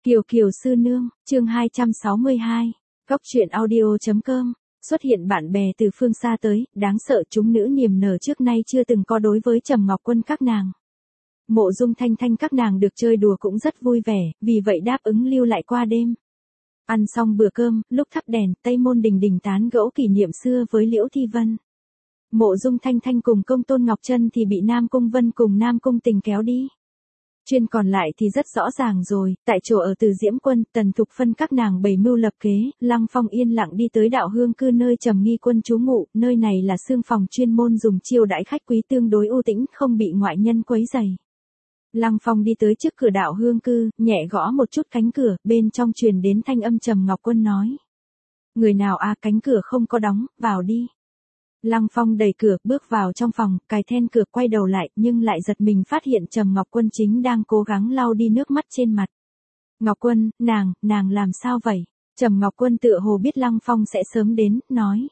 Kiều Kiều sư nương, chương 262. Góc truyện audio.com. Xuất hiện bạn bè từ phương xa tới, đáng sợ chúng nữ niềm nở trước nay chưa từng có đối với Trầm Ngọc Quân các nàng. Mộ Dung Thanh Thanh các nàng được chơi đùa cũng rất vui vẻ, vì vậy đáp ứng lưu lại qua đêm. Ăn xong bữa cơm, lúc thắp đèn, Tây Môn Đình Đình tán gẫu kỷ niệm xưa với Liễu Thi Vân. Mộ Dung Thanh Thanh cùng Công Tôn Ngọc Trân thì bị Nam Cung Vân cùng Nam Cung Tình kéo đi. Chuyên còn lại thì rất rõ ràng rồi, tại chỗ ở Từ Diễm Quân, Tần Thục Phân các nàng bày mưu lập kế, Lăng Phong yên lặng đi tới Đạo Hương Cư nơi Trầm Nghi Quân trú ngụ, nơi này là xương phòng chuyên môn dùng chiêu đãi khách quý tương đối ưu tĩnh, không bị ngoại nhân quấy rầy. Lăng Phong đi tới trước cửa Đạo Hương Cư, nhẹ gõ một chút cánh cửa, bên trong truyền đến thanh âm Trầm Ngọc Quân nói: "Người nào à, cánh cửa không có đóng, vào đi." Lăng Phong đẩy cửa, bước vào trong phòng, cài then cửa, quay đầu lại, nhưng lại giật mình phát hiện Trầm Ngọc Quân chính đang cố gắng lau đi nước mắt trên mặt. "Ngọc Quân, nàng làm sao vậy?" Trầm Ngọc Quân tựa hồ biết Lăng Phong sẽ sớm đến, nói: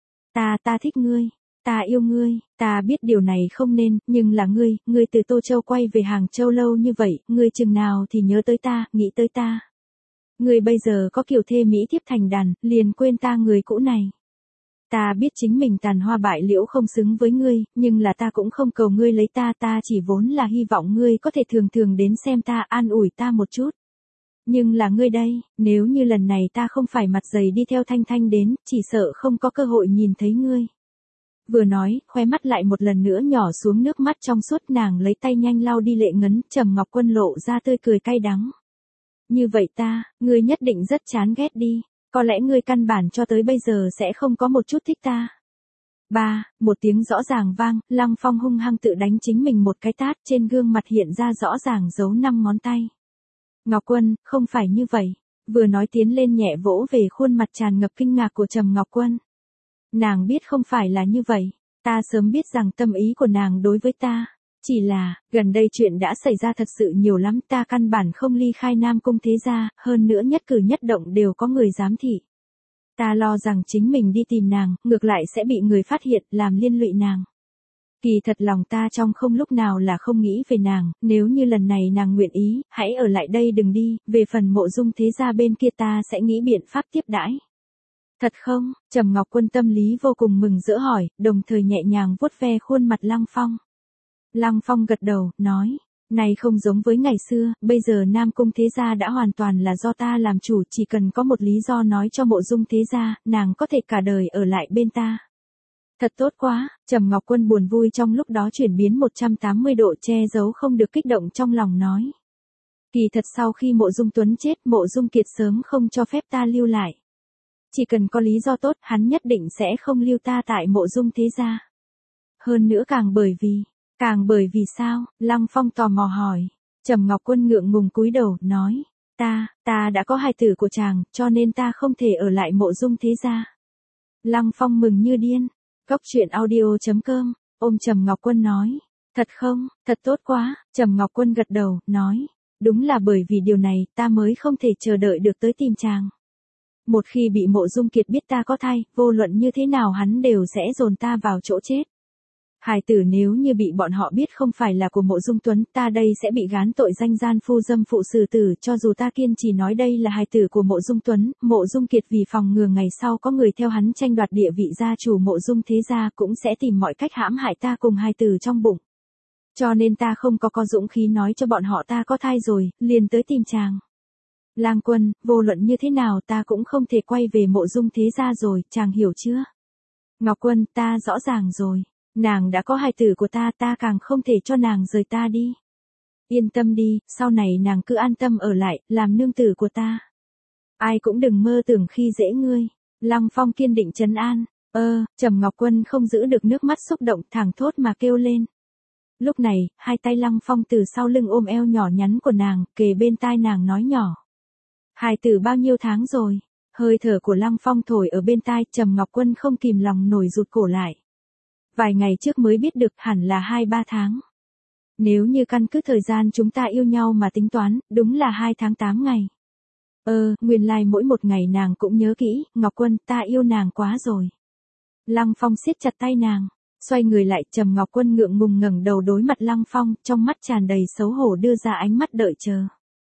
Ta thích ngươi, ta yêu ngươi, ta biết điều này không nên, nhưng là ngươi từ Tô Châu quay về Hàng Châu lâu như vậy, ngươi chừng nào thì nhớ tới ta, nghĩ tới ta. Ngươi bây giờ có kiều thê mỹ thiếp thành đàn, liền quên ta người cũ này. Ta biết chính mình tàn hoa bại liễu không xứng với ngươi, nhưng là ta cũng không cầu ngươi lấy ta, ta chỉ vốn là hy vọng ngươi có thể thường thường đến xem ta, an ủi ta một chút. Nhưng là ngươi đây, nếu như lần này ta không phải mặt dày đi theo Thanh Thanh đến, chỉ sợ không có cơ hội nhìn thấy ngươi." Vừa nói, khóe mắt lại một lần nữa nhỏ xuống nước mắt trong suốt, nàng lấy tay nhanh lau đi lệ ngấn, Trầm Ngọc Quân lộ ra tươi cười cay đắng. "Như vậy ngươi nhất định rất chán ghét đi. Có lẽ ngươi căn bản cho tới bây giờ sẽ không có một chút thích ta." Một tiếng rõ ràng vang, Lăng Phong hung hăng tự đánh chính mình một cái tát, trên gương mặt hiện ra rõ ràng dấu 5 ngón tay. "Ngọc Quân, không phải như vậy." Vừa nói tiến lên nhẹ vỗ về khuôn mặt tràn ngập kinh ngạc của Trầm Ngọc Quân. "Nàng biết không phải là như vậy, ta sớm biết rằng tâm ý của nàng đối với ta. Chỉ là, gần đây chuyện đã xảy ra thật sự nhiều lắm, ta căn bản không ly khai Nam Cung thế gia, hơn nữa nhất cử nhất động đều có người giám thị. Ta lo rằng chính mình đi tìm nàng, ngược lại sẽ bị người phát hiện, làm liên lụy nàng. Kỳ thật lòng ta trong không lúc nào là không nghĩ về nàng, nếu như lần này nàng nguyện ý, hãy ở lại đây đừng đi, về phần Mộ Dung thế gia bên kia ta sẽ nghĩ biện pháp tiếp đãi." "Thật không?" Trầm Ngọc Quân tâm lý vô cùng mừng rỡ hỏi, đồng thời nhẹ nhàng vuốt ve khuôn mặt Lăng Phong. Lăng Phong gật đầu, nói: "Này không giống với ngày xưa, bây giờ Nam Cung thế gia đã hoàn toàn là do ta làm chủ, chỉ cần có một lý do nói cho Mộ Dung thế gia, nàng có thể cả đời ở lại bên ta." "Thật tốt quá." Trầm Ngọc Quân buồn vui trong lúc đó chuyển biến 180 độ, che giấu không được kích động trong lòng nói: "Kỳ thật sau khi Mộ Dung Tuấn chết, Mộ Dung Kiệt sớm không cho phép ta lưu lại. Chỉ cần có lý do tốt, hắn nhất định sẽ không lưu ta tại Mộ Dung thế gia. Hơn nữa càng bởi vì sao?" Lăng Phong tò mò hỏi. Trầm Ngọc Quân ngượng ngùng cúi đầu, nói: Ta đã có hài tử của chàng, cho nên ta không thể ở lại Mộ Dung thế gia." Lăng Phong mừng như điên. Góc truyện audio.com, ôm Trầm Ngọc Quân nói: "Thật không, thật tốt quá." Trầm Ngọc Quân gật đầu, nói: "Đúng là bởi vì điều này, ta mới không thể chờ đợi được tới tìm chàng. Một khi bị Mộ Dung Kiệt biết ta có thai, vô luận như thế nào hắn đều sẽ dồn ta vào chỗ chết. Hài tử nếu như bị bọn họ biết không phải là của Mộ Dung Tuấn, ta đây sẽ bị gán tội danh gian phu dâm phụ xử tử, cho dù ta kiên trì nói đây là hài tử của Mộ Dung Tuấn, Mộ Dung Kiệt vì phòng ngừa ngày sau có người theo hắn tranh đoạt địa vị gia chủ Mộ Dung thế gia cũng sẽ tìm mọi cách hãm hại ta cùng hài tử trong bụng. Cho nên ta không có dũng khí nói cho bọn họ ta có thai rồi, liền tới tìm chàng. Lang Quân, vô luận như thế nào ta cũng không thể quay về Mộ Dung thế gia rồi, chàng hiểu chưa?" "Ngọc Quân, ta rõ ràng rồi. Nàng đã có hài tử của ta, ta càng không thể cho nàng rời ta đi. Yên tâm đi, sau này nàng cứ an tâm ở lại, làm nương tử của ta. Ai cũng đừng mơ tưởng khi dễ ngươi." Lăng Phong kiên định trấn an. Trầm Ngọc Quân không giữ được nước mắt xúc động, thẳng thốt mà kêu lên. Lúc này, hai tay Lăng Phong từ sau lưng ôm eo nhỏ nhắn của nàng, kề bên tai nàng nói nhỏ: "Hài tử bao nhiêu tháng rồi?" Hơi thở của Lăng Phong thổi ở bên tai, Trầm Ngọc Quân không kìm lòng nổi rụt cổ lại. Vài ngày trước mới biết được, hẳn là 2-3 tháng. Nếu như căn cứ thời gian chúng ta yêu nhau mà tính toán, đúng là 2 tháng 8 ngày. Nguyên lai mỗi một ngày nàng cũng nhớ kỹ, Ngọc Quân, ta yêu nàng quá rồi. Lăng Phong siết chặt tay nàng, xoay người lại, Trầm Ngọc Quân ngượng ngùng ngẩng đầu đối mặt Lăng Phong, trong mắt tràn đầy xấu hổ đưa ra ánh mắt đợi chờ.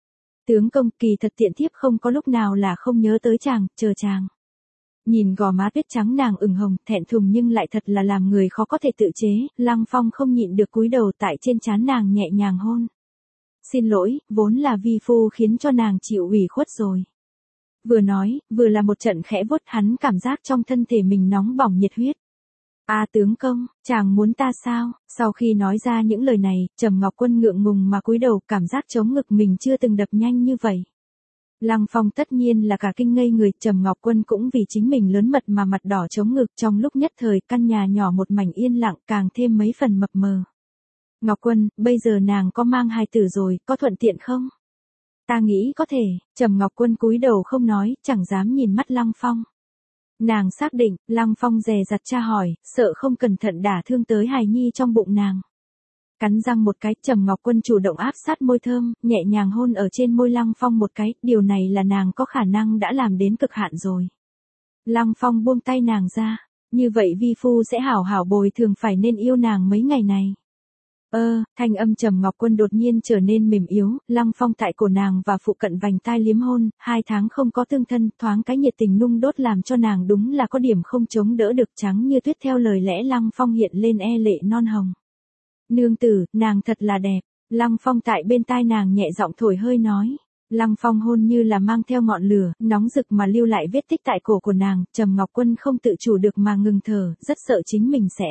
Tướng công, kỳ thật tiện thiếp không có lúc nào là không nhớ tới chàng, chờ chàng. Nhìn gò má tuyết trắng nàng ửng hồng, thẹn thùng nhưng lại thật là làm người khó có thể tự chế, Lăng Phong không nhịn được cúi đầu tại trên trán nàng nhẹ nhàng hôn. Xin lỗi, vốn là vi phu khiến cho nàng chịu ủy khuất rồi. Vừa nói, vừa là một trận khẽ vuốt, hắn cảm giác trong thân thể mình nóng bỏng nhiệt huyết. Tướng công, chàng muốn ta sao? Sau khi nói ra những lời này, Trầm Ngọc Quân ngượng ngùng mà cúi đầu, cảm giác chống ngực mình chưa từng đập nhanh như vậy. Lăng Phong tất nhiên là cả kinh ngây người, Trầm Ngọc Quân cũng vì chính mình lớn mật mà mặt đỏ chống ngực, trong lúc nhất thời căn nhà nhỏ một mảnh yên lặng càng thêm mấy phần mập mờ. Ngọc Quân, bây giờ nàng có mang hài tử rồi, có thuận tiện không? Ta nghĩ có thể. Trầm Ngọc Quân cúi đầu không nói, chẳng dám nhìn mắt Lăng Phong. Nàng xác định, Lăng Phong dè dặt tra hỏi, sợ không cẩn thận đả thương tới hài nhi trong bụng nàng. Cắn răng một cái, Trầm Ngọc Quân chủ động áp sát môi thơm, nhẹ nhàng hôn ở trên môi Lăng Phong một cái, điều này là nàng có khả năng đã làm đến cực hạn rồi. Lăng Phong buông tay nàng ra, như vậy vi phu sẽ hảo hảo bồi thường, phải nên yêu nàng mấy ngày này. Thanh âm Trầm Ngọc Quân đột nhiên trở nên mềm yếu, Lăng Phong tại cổ nàng và phụ cận vành tai liếm hôn, 2 tháng không có tương thân, thoáng cái nhiệt tình nung đốt làm cho nàng đúng là có điểm không chống đỡ được, trắng như tuyết theo lời lẽ Lăng Phong hiện lên lệ non hồng. Nương tử, nàng thật là đẹp. Lăng Phong tại bên tai nàng nhẹ giọng thổi hơi nói. Lăng Phong hôn như là mang theo ngọn lửa, nóng rực mà lưu lại vết tích tại cổ của nàng, Trầm Ngọc Quân không tự chủ được mà ngừng thở, rất sợ chính mình sẽ.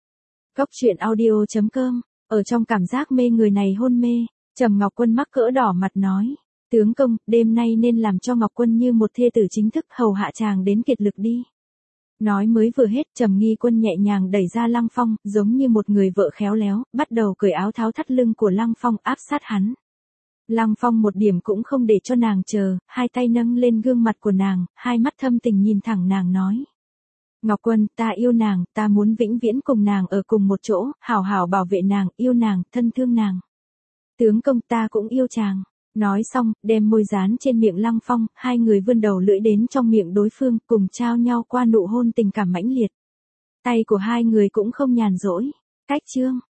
Goctruyện.audio.com. Ở trong cảm giác mê người này hôn mê, Trầm Ngọc Quân mắc cỡ đỏ mặt nói. Tướng công, đêm nay nên làm cho Ngọc Quân như một thê tử chính thức hầu hạ chàng đến kiệt lực đi. Nói mới vừa hết, Trầm Nghi Quân nhẹ nhàng đẩy ra Lăng Phong, giống như một người vợ khéo léo, bắt đầu cởi áo tháo thắt lưng của Lăng Phong áp sát hắn. Lăng Phong một điểm cũng không để cho nàng chờ, 2 tay nâng lên gương mặt của nàng, 2 mắt thâm tình nhìn thẳng nàng nói. Ngọc Quân, ta yêu nàng, ta muốn vĩnh viễn cùng nàng ở cùng một chỗ, hảo hảo bảo vệ nàng, yêu nàng, thân thương nàng. Tướng công, ta cũng yêu chàng. Nói xong, đem môi dán trên miệng Lăng Phong, 2 người vươn đầu lưỡi đến trong miệng đối phương, cùng trao nhau qua nụ hôn tình cảm mãnh liệt. Tay của 2 người cũng không nhàn rỗi. Cách chương.